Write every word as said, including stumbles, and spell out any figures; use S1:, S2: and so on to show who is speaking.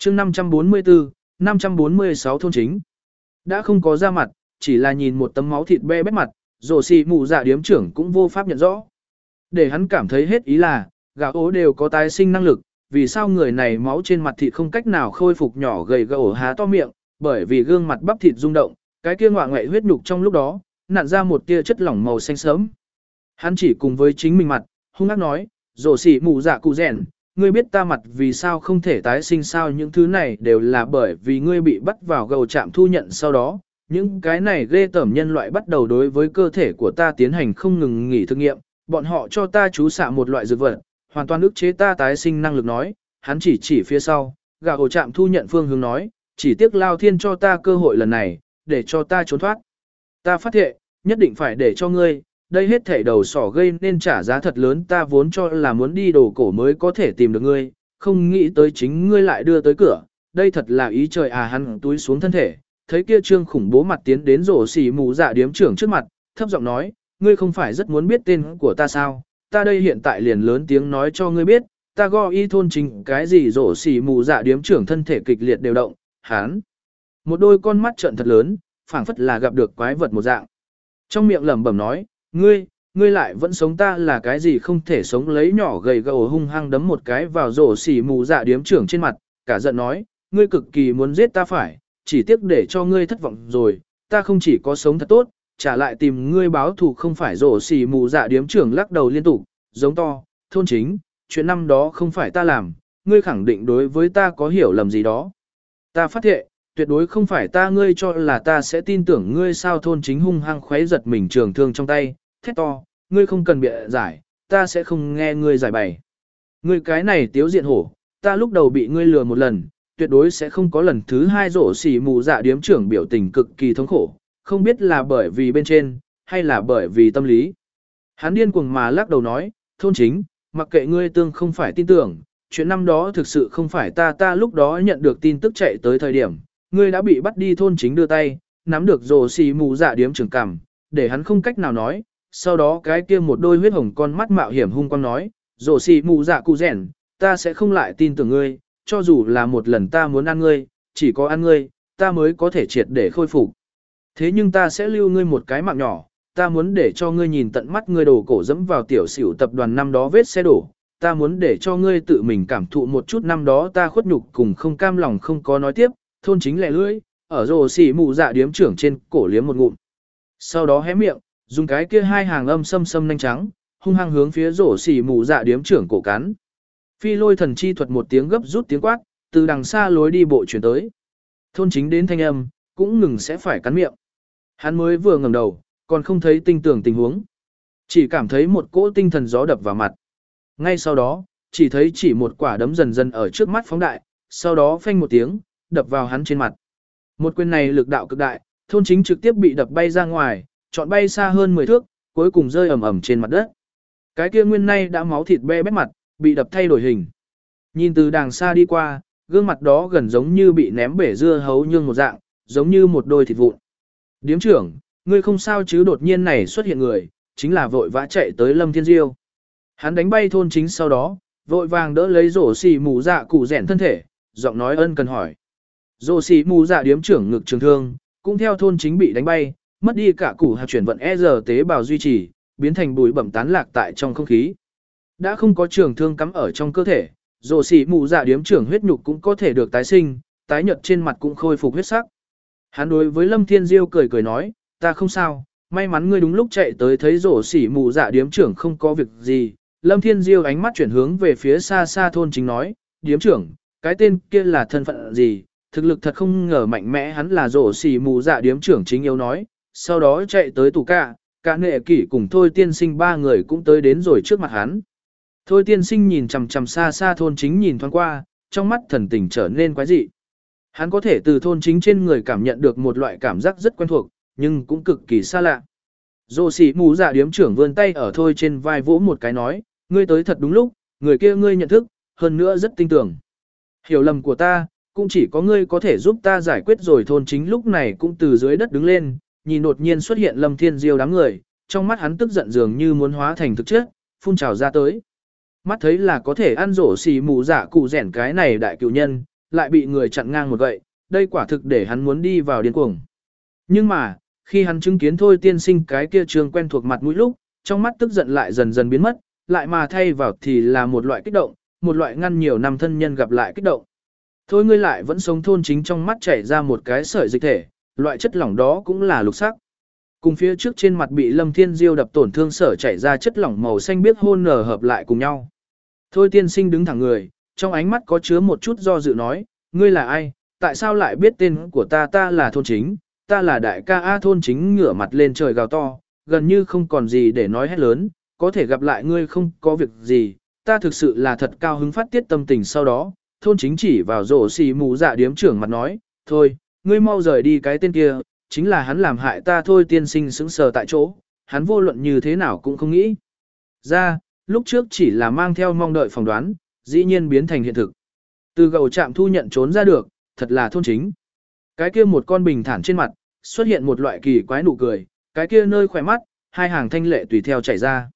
S1: chương năm trăm bốn mươi tư, năm trăm bốn mươi sáu thôn chính. Đã không có da mặt, chỉ là nhìn một tấm máu thịt be bét mặt, rổ xì mù dạ điếm trưởng cũng vô pháp nhận rõ. Để hắn cảm thấy hết ý là, gà ố đều có tái sinh năng lực, vì sao người này máu trên mặt thịt không cách nào khôi phục nhỏ gầy gầu há to miệng, bởi vì gương mặt bắp thịt rung động, cái kia ngoạ ngoại huyết nhục trong lúc đó, nặn ra một tia chất lỏng màu xanh sớm. Hắn chỉ cùng với chính mình mặt, hung ác nói, rổ xì mù dạ cụ rèn, ngươi biết ta mặt vì sao không thể tái sinh sao, những thứ này đều là bởi vì ngươi bị bắt vào gầu trạm thu nhận sau đó, những cái này ghê tởm nhân loại bắt đầu đối với cơ thể của ta tiến hành không ngừng nghỉ thực nghiệm, bọn họ cho ta chú xạ một loại dược vật, hoàn toàn ức chế ta tái sinh năng lực nói, hắn chỉ chỉ phía sau, gà ổ trạm thu nhận phương hướng nói, chỉ tiếc Lao Thiên cho ta cơ hội lần này, để cho ta trốn thoát. Ta phát thệ, nhất định phải để cho ngươi, đây hết thảy đầu sỏ gây nên trả giá thật lớn, ta vốn cho là muốn đi đồ cổ mới có thể tìm được ngươi, không nghĩ tới chính ngươi lại đưa tới cửa, đây thật là ý trời à. Hắn túi xuống thân thể, thấy kia trương khủng bố mặt tiến đến rổ xì mù dạ điếm trưởng trước mặt, thấp giọng nói, ngươi không phải rất muốn biết tên của ta sao, ta đây hiện tại liền lớn tiếng nói cho ngươi biết, ta go y thôn chính cái gì. Rổ xì mù dạ điếm trưởng thân thể kịch liệt đều động, hắn một đôi con mắt trợn thật lớn, phảng phất là gặp được quái vật một dạng. Trong miệng lẩm bẩm nói, ngươi, ngươi lại vẫn sống, ta là cái gì không thể sống, lấy nhỏ gầy gầu hung hăng đấm một cái vào rổ xì mù dạ điếm trưởng trên mặt, cả giận nói, ngươi cực kỳ muốn giết ta phải, chỉ tiếc để cho ngươi thất vọng rồi, ta không chỉ có sống thật tốt, trả lại tìm ngươi báo thù không phải. Rổ xì mù dạ điếm trưởng lắc đầu liên tục, giống to, thôn chính, chuyện năm đó không phải ta làm, ngươi khẳng định đối với ta có hiểu lầm gì đó. Ta phát thệ, tuyệt đối không phải ta, ngươi cho là ta sẽ tin tưởng ngươi sao. Thôn chính hung hăng khuấy giật mình trường thương trong tay, thét to, ngươi không cần bịa giải, ta sẽ không nghe ngươi giải bày. Ngươi cái này tiếu diện hổ, ta lúc đầu bị ngươi lừa một lần, tuyệt đối sẽ không có lần thứ hai. Rổ xì mù dạ điếm trưởng biểu tình cực kỳ thống khổ, không biết là bởi vì bên trên, hay là bởi vì tâm lý. Hắn điên cuồng mà lắc đầu nói, thôn chính, mặc kệ ngươi tương không phải tin tưởng, chuyện năm đó thực sự không phải ta, ta lúc đó nhận được tin tức chạy tới thời điểm, ngươi đã bị bắt đi. Thôn chính đưa tay, nắm được rổ xì mù dạ điếm trưởng cằm, để hắn không cách nào nói, sau đó cái kia một đôi huyết hồng con mắt mạo hiểm hung quang nói, rổ xì mù dạ cụ rèn, ta sẽ không lại tin tưởng ngươi, cho dù là một lần ta muốn ăn ngươi, chỉ có ăn ngươi, ta mới có thể triệt để khôi phục. Thế nhưng ta sẽ lưu ngươi một cái mạng nhỏ, ta muốn để cho ngươi nhìn tận mắt ngươi đổ cổ dẫm vào tiểu xỉu tập đoàn năm đó vết xe đổ, ta muốn để cho ngươi tự mình cảm thụ một chút năm đó ta khuất nhục cùng không cam lòng. Không có nói tiếp, thôn chính lẻ lưỡi, ở rổ xì mù dạ điếm trưởng trên cổ liếm một ngụm. Sau đó hé miệng, dùng cái kia hai hàng âm sâm sâm nanh trắng, hung hăng hướng phía rổ xì mù dạ điếm trưởng cổ cắn. Phi lôi thần chi thuật một tiếng gấp rút tiếng quát, từ đằng xa lối đi bộ chuyển tới. Thôn chính đến thanh âm, cũng ngừng sẽ phải cắn miệng. Hắn mới vừa ngẩng đầu, còn không thấy tinh tưởng tình huống. Chỉ cảm thấy một cỗ tinh thần gió đập vào mặt. Ngay sau đó, chỉ thấy chỉ một quả đấm dần dần ở trước mắt phóng đại, sau đó phanh một tiếng, đập vào hắn trên mặt. Một quyền này lực đạo cực đại, thôn chính trực tiếp bị đập bay ra ngoài, chọn bay xa hơn mười thước, cuối cùng rơi ầm ầm trên mặt đất. Cái kia nguyên nay đã máu thịt be bét mặt, bị đập thay đổi hình. Nhìn từ đàng xa đi qua, gương mặt đó gần giống như bị ném bể dưa hấu nhương một dạng, giống như một đôi thịt vụn. Điếm trưởng, ngươi không sao chứ? Đột nhiên này xuất hiện người, chính là vội vã chạy tới Lâm Thiên Diêu. Hắn đánh bay thôn chính sau đó, vội vàng đỡ lấy rổ xì mù dạ cụ rèn thân thể, giọng nói ân cần hỏi. Rổ xì mù dạ điếm trưởng ngực trường thương, cũng theo thôn chính bị đánh bay, mất đi cả củ hạt chuyển vận e rờ tế bào duy trì, biến thành bụi bẩm tán lạc tại trong không khí. Đã không có trường thương cắm ở trong cơ thể, rổ xì mù dạ điếm trưởng huyết nhục cũng có thể được tái sinh, tái nhợt trên mặt cũng khôi phục huyết sắc. Hắn đối với Lâm Thiên Diêu cười cười nói, ta không sao, may mắn ngươi đúng lúc chạy tới, thấy rổ xì mù dạ điếm trưởng không có việc gì. Lâm Thiên Diêu ánh mắt chuyển hướng về phía xa xa thôn chính nói, điếm trưởng, cái tên kia là thân phận gì, thực lực thật không ngờ mạnh mẽ. Hắn là rổ xì mù dạ điếm trưởng chính yếu nói, sau đó chạy tới tủ cả, cả nghệ kỷ cùng Thôi tiên sinh ba người cũng tới đến rồi trước mặt hắn. Thôi tiên sinh nhìn chằm chằm xa xa thôn chính nhìn thoáng qua, trong mắt thần tình trở nên quái dị. Hắn có thể từ thôn chính trên người cảm nhận được một loại cảm giác rất quen thuộc, nhưng cũng cực kỳ xa lạ. Rổ xì mù dạ điếm trưởng vươn tay ở Thôi trên vai vỗ một cái nói, ngươi tới thật đúng lúc, người kia ngươi nhận thức, hơn nữa rất tin tưởng. Hiểu lầm của ta, cũng chỉ có ngươi có thể giúp ta giải quyết rồi. Thôn chính lúc này cũng từ dưới đất đứng lên, nhìn đột nhiên xuất hiện Lâm Thiên Diêu đám người, trong mắt hắn tức giận dường như muốn hóa thành thực chất, phun trào ra tới. Mắt thấy là có thể ăn rổ xì mù dạ cụ rẻn cái này đại cựu nhân, lại bị người chặn ngang một gậy, đây quả thực để hắn muốn đi vào điên cuồng. Nhưng mà, khi hắn chứng kiến Thôi tiên sinh cái kia trường quen thuộc mặt mũi lúc, trong mắt tức giận lại dần dần biến mất, lại mà thay vào thì là một loại kích động, một loại ngăn nhiều năm thân nhân gặp lại kích động. Thôi ngươi lại vẫn sống thôn chính trong mắt chảy ra một cái sợi dịch thể, loại chất lỏng đó cũng là lục sắc. Cùng phía trước trên mặt bị Lâm Thiên Diêu đập tổn thương sở chảy ra chất lỏng màu xanh biếc hôn nở hợp lại cùng nhau. Thôi tiên sinh đứng thẳng người, trong ánh mắt có chứa một chút do dự nói, ngươi là ai, tại sao lại biết tên của ta? Ta là thôn chính, ta là đại ca A. Thôn chính ngửa mặt lên trời gào to, gần như không còn gì để nói hết lớn, có thể gặp lại ngươi không có việc gì, ta thực sự là thật cao hứng phát tiết tâm tình. Sau đó, thôn chính chỉ vào rổ xì mù dạ điếm trưởng mặt nói, thôi, ngươi mau rời đi, cái tên kia, chính là hắn làm hại ta. Thôi tiên sinh sững sờ tại chỗ, hắn vô luận như thế nào cũng không nghĩ ra, lúc trước chỉ là mang theo mong đợi phỏng đoán, dĩ nhiên biến thành hiện thực. Từ gầu trạm thu nhận trốn ra được, thật là thôn chính. Cái kia một con bình thản trên mặt, xuất hiện một loại kỳ quái nụ cười, cái kia nơi khỏe mắt, hai hàng thanh lệ tùy theo chảy ra.